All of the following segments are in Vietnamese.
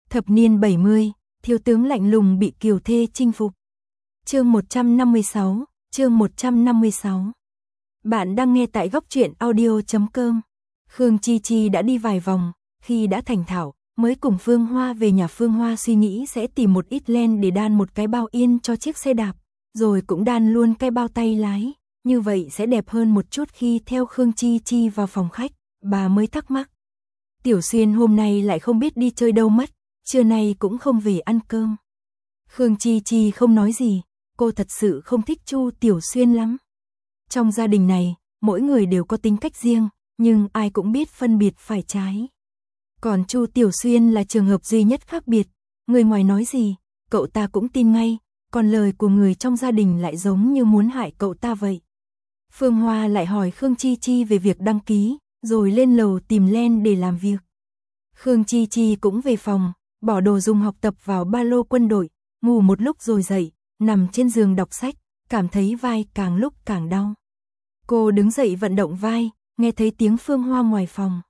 Thập niên 70, thiếu tướng lạnh lùng bị kiều thê chinh phục. Chương 156, chương 156. Bạn đang nghe tại góc truyện audio.com. Khương Chi Chi đã đi vài vòng, khi đã thành thạo, mới cùng Phương Hoa về nhà. Phương Hoa suy nghĩ sẽ tìm một ít len để đan một cái bao yên cho chiếc xe đạp, rồi cũng đan luôn cái bao tay lái, như vậy sẽ đẹp hơn một chút. Khi theo Khương Chi Chi vào phòng khách, bà mới thắc mắc. Tiểu Xuyên hôm nay lại không biết đi chơi đâu mất, trưa nay cũng không về ăn cơm. Khương Chi Chi không nói gì, cô thật sự không thích Chu Tiểu Xuyên lắm. Trong gia đình này, mỗi người đều có tính cách riêng, nhưng ai cũng biết phân biệt phải trái. Còn Chu Tiểu Xuyên là trường hợp duy nhất khác biệt, người ngoài nói gì, cậu ta cũng tin ngay, còn lời của người trong gia đình lại giống như muốn hại cậu ta vậy. Phương Hoa lại hỏi Khương Chi Chi về việc đăng ký, rồi lên lầu tìm len để làm việc. Khương Chi Chi cũng về phòng, bỏ đồ dùng học tập vào ba lô quân đội, ngủ một lúc rồi dậy, nằm trên giường đọc sách, cảm thấy vai càng lúc càng đau. Cô đứng dậy vận động vai, nghe thấy tiếng Phương Hoa ngoài phòng.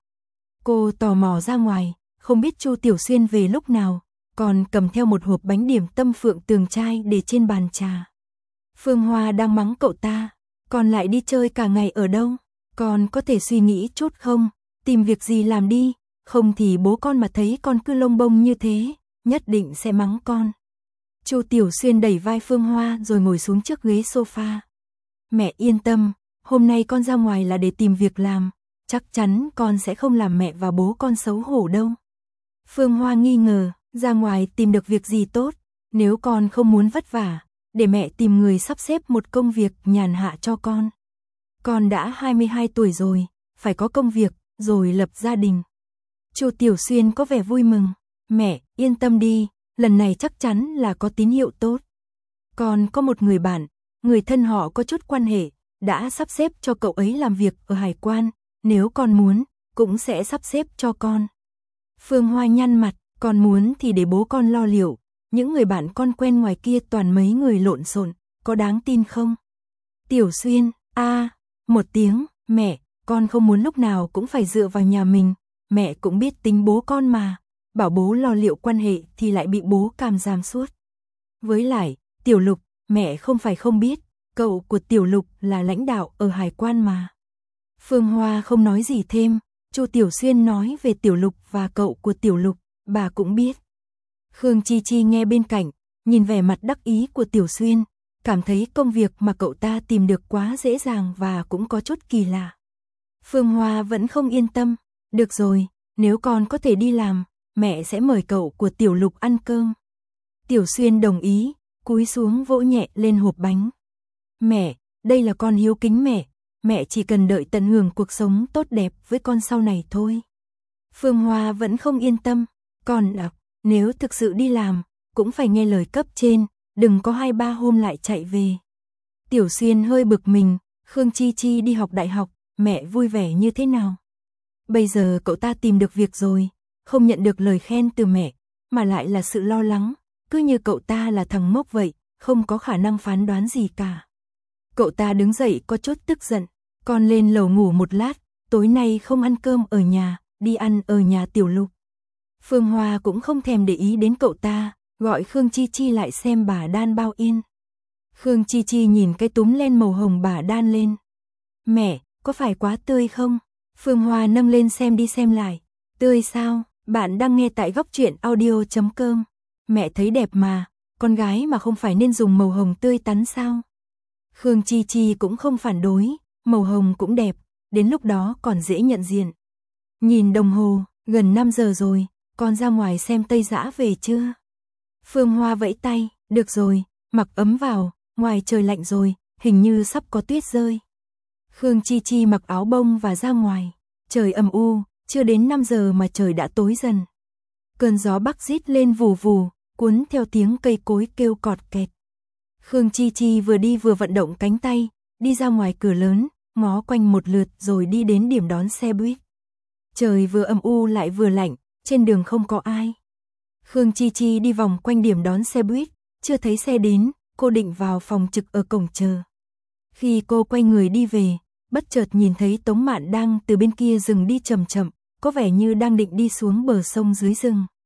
Cô tò mò ra ngoài, không biết Chu Tiểu Xuyên về lúc nào, còn cầm theo một hộp bánh điểm tâm Phượng Tường Trai để trên bàn trà. Phương Hoa đang mắng cậu ta, còn lại đi chơi cả ngày ở đâu, còn có thể suy nghĩ chút không, tìm việc gì làm đi, không thì bố con mà thấy con cứ lông bông như thế, nhất định sẽ mắng con. Chu Tiểu Xuyên đẩy vai Phương Hoa rồi ngồi xuống trước ghế sofa. Mẹ yên tâm, hôm nay con ra ngoài là để tìm việc làm, chắc chắn con sẽ không làm mẹ và bố con xấu hổ đâu. Phương Hoa nghi ngờ, ra ngoài tìm được việc gì tốt, nếu con không muốn vất vả, để mẹ tìm người sắp xếp một công việc nhàn hạ cho con. Con đã 22 tuổi rồi, phải có công việc, rồi lập gia đình. Chu Tiểu Xuyên có vẻ vui mừng, mẹ, yên tâm đi, lần này chắc chắn là có tín hiệu tốt. Con có một người bạn, người thân họ có chút quan hệ, đã sắp xếp cho cậu ấy làm việc ở hải quan, nếu con muốn, cũng sẽ sắp xếp cho con. Phương Hoa nhăn mặt, con muốn thì để bố con lo liệu, những người bạn con quen ngoài kia toàn mấy người lộn xộn, có đáng tin không? Tiểu Xuyên, một tiếng, mẹ, con không muốn lúc nào cũng phải dựa vào nhà mình, mẹ cũng biết tính bố con mà, bảo bố lo liệu quan hệ thì lại bị bố càm giam suốt. Với lại, Tiểu Lục, mẹ không phải không biết, cậu của Tiểu Lục là lãnh đạo ở hải quan mà. Phương Hoa không nói gì thêm, Chu Tiểu Xuyên nói về Tiểu Lục và cậu của Tiểu Lục, bà cũng biết. Khương Chi Chi nghe bên cạnh, nhìn vẻ mặt đắc ý của Tiểu Xuyên, cảm thấy công việc mà cậu ta tìm được quá dễ dàng và cũng có chút kỳ lạ. Phương Hoa vẫn không yên tâm, được rồi, nếu con có thể đi làm, mẹ sẽ mời cậu của Tiểu Lục ăn cơm. Tiểu Xuyên đồng ý, cúi xuống vỗ nhẹ lên hộp bánh. Mẹ, đây là con hiếu kính mẹ chỉ cần đợi tận hưởng cuộc sống tốt đẹp với con sau này thôi. Phương Hoa vẫn không yên tâm, con nếu thực sự đi làm, cũng phải nghe lời cấp trên, đừng có 2-3 hôm lại chạy về. Tiểu Xuyên hơi bực mình, Khương Chi Chi đi học đại học, mẹ vui vẻ như thế nào? Bây giờ cậu ta tìm được việc rồi, không nhận được lời khen từ mẹ, mà lại là sự lo lắng, cứ như cậu ta là thằng ngốc vậy, không có khả năng phán đoán gì cả. Cậu ta đứng dậy có chút tức giận, con lên lầu ngủ một lát, tối nay không ăn cơm ở nhà, đi ăn ở nhà Tiểu Lục. Phương Hoa cũng không thèm để ý đến cậu ta, gọi Khương Chi Chi lại xem bà đan bao yên. Khương Chi Chi nhìn cái túm len màu hồng bà đan lên. Mẹ, có phải quá tươi không? Phương Hoa nâng lên xem đi xem lại. Tươi sao? Bạn đang nghe tại góc truyện audio.com. Mẹ thấy đẹp mà, con gái mà không phải nên dùng màu hồng tươi tắn sao? Khương Chi Chi cũng không phản đối, màu hồng cũng đẹp, đến lúc đó còn dễ nhận diện. Nhìn đồng hồ, gần 5 giờ rồi, con ra ngoài xem Tây Dã về chưa? Phương Hoa vẫy tay, được rồi, mặc ấm vào, ngoài trời lạnh rồi, hình như sắp có tuyết rơi. Khương Chi Chi mặc áo bông và ra ngoài, trời âm u, chưa đến 5 giờ mà trời đã tối dần. Cơn gió bắc rít lên vù vù, cuốn theo tiếng cây cối kêu cọt kẹt. Khương Chi Chi vừa đi vừa vận động cánh tay, đi ra ngoài cửa lớn, ngó quanh một lượt rồi đi đến điểm đón xe buýt. Trời vừa âm u lại vừa lạnh, trên đường không có ai. Khương Chi Chi đi vòng quanh điểm đón xe buýt, chưa thấy xe đến, cô định vào phòng trực ở cổng chờ. Khi cô quay người đi về, bất chợt nhìn thấy Tống Mạn đang từ bên kia rừng đi chậm chậm, có vẻ như đang định đi xuống bờ sông dưới rừng.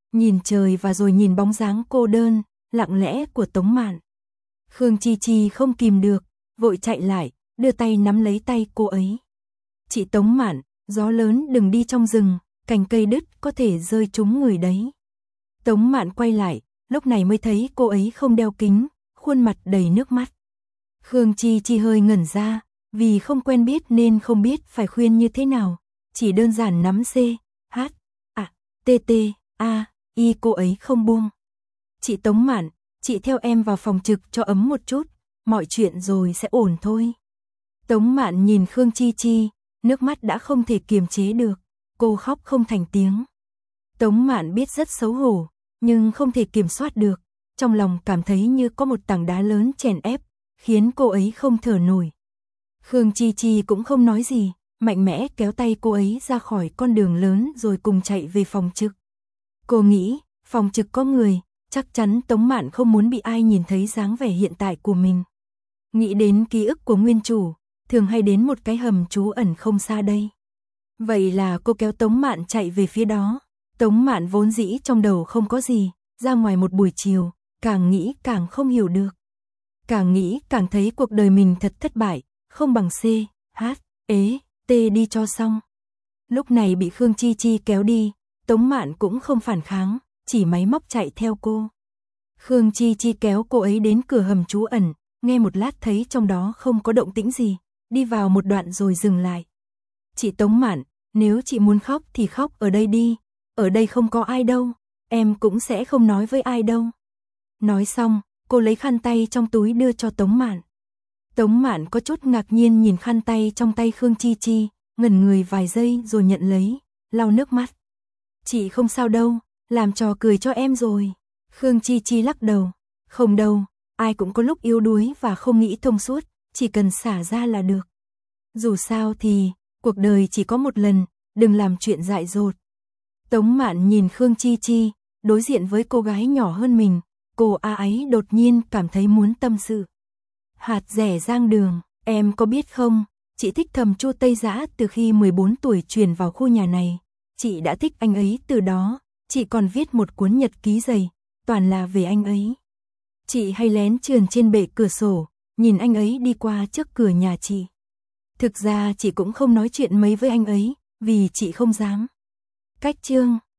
nhìn trời và rồi nhìn bóng dáng cô đơn, lặng lẽ của Tống Mạn. Khương Chi Chi không kìm được, vội chạy lại, đưa tay nắm lấy tay cô ấy. Chị Tống Mạn, gió lớn đừng đi trong rừng, cành cây đứt có thể rơi trúng người đấy. Tống Mạn quay lại, lúc này mới thấy cô ấy không đeo kính, khuôn mặt đầy nước mắt. Khương Chi Chi hơi ngẩn ra, vì không quen biết nên không biết phải khuyên như thế nào, chỉ đơn giản nắm C, H, A, T, T, A, Y cô ấy không buông. Chị Tống Mạn, chị theo em vào phòng trực cho ấm một chút, mọi chuyện rồi sẽ ổn thôi. Tống Mạn nhìn Khương Chi Chi, nước mắt đã không thể kiềm chế được, cô khóc không thành tiếng. Tống Mạn biết rất xấu hổ, nhưng không thể kiểm soát được, trong lòng cảm thấy như có một tảng đá lớn chèn ép, khiến cô ấy không thở nổi. Khương Chi Chi cũng không nói gì, mạnh mẽ kéo tay cô ấy ra khỏi con đường lớn rồi cùng chạy về phòng trực. Cô nghĩ, phòng trực có người, chắc chắn Tống Mạn không muốn bị ai nhìn thấy dáng vẻ hiện tại của mình. Nghĩ đến ký ức của nguyên chủ, thường hay đến một cái hầm trú ẩn không xa đây. Vậy là cô kéo Tống Mạn chạy về phía đó. Tống Mạn vốn dĩ trong đầu không có gì, ra ngoài một buổi chiều, càng nghĩ càng không hiểu được. Càng nghĩ càng thấy cuộc đời mình thật thất bại, không bằng C, H, E, T đi cho xong. Lúc này bị Khương Chi Chi kéo đi, Tống Mạn cũng không phản kháng, chỉ máy móc chạy theo cô. Khương Chi Chi kéo cô ấy đến cửa hầm trú ẩn, nghe một lát thấy trong đó không có động tĩnh gì, đi vào một đoạn rồi dừng lại. Chị Tống Mạn, nếu chị muốn khóc thì khóc ở đây đi, ở đây không có ai đâu, em cũng sẽ không nói với ai đâu. Nói xong, cô lấy khăn tay trong túi đưa cho Tống Mạn. Tống Mạn có chút ngạc nhiên nhìn khăn tay trong tay Khương Chi Chi, ngẩn người vài giây rồi nhận lấy, lau nước mắt. Chị không sao đâu, làm trò cười cho em rồi. Khương Chi Chi lắc đầu, không đâu, ai cũng có lúc yếu đuối và không nghĩ thông suốt, chỉ cần xả ra là được. Dù sao thì, cuộc đời chỉ có một lần, đừng làm chuyện dại dột. Tống Mạn nhìn Khương Chi Chi, đối diện với cô gái nhỏ hơn mình, cô ấy đột nhiên cảm thấy muốn tâm sự. Hạt rẻ Giang Đường, em có biết không, chị thích Thẩm Chu Tây Dã từ khi 14 tuổi chuyển vào khu nhà này. Chị đã thích anh ấy từ đó, chị còn viết một cuốn nhật ký dày, toàn là về anh ấy. Chị hay lén trườn trên bệ cửa sổ, nhìn anh ấy đi qua trước cửa nhà chị. Thực ra chị cũng không nói chuyện mấy với anh ấy, vì chị không dám. Cách chương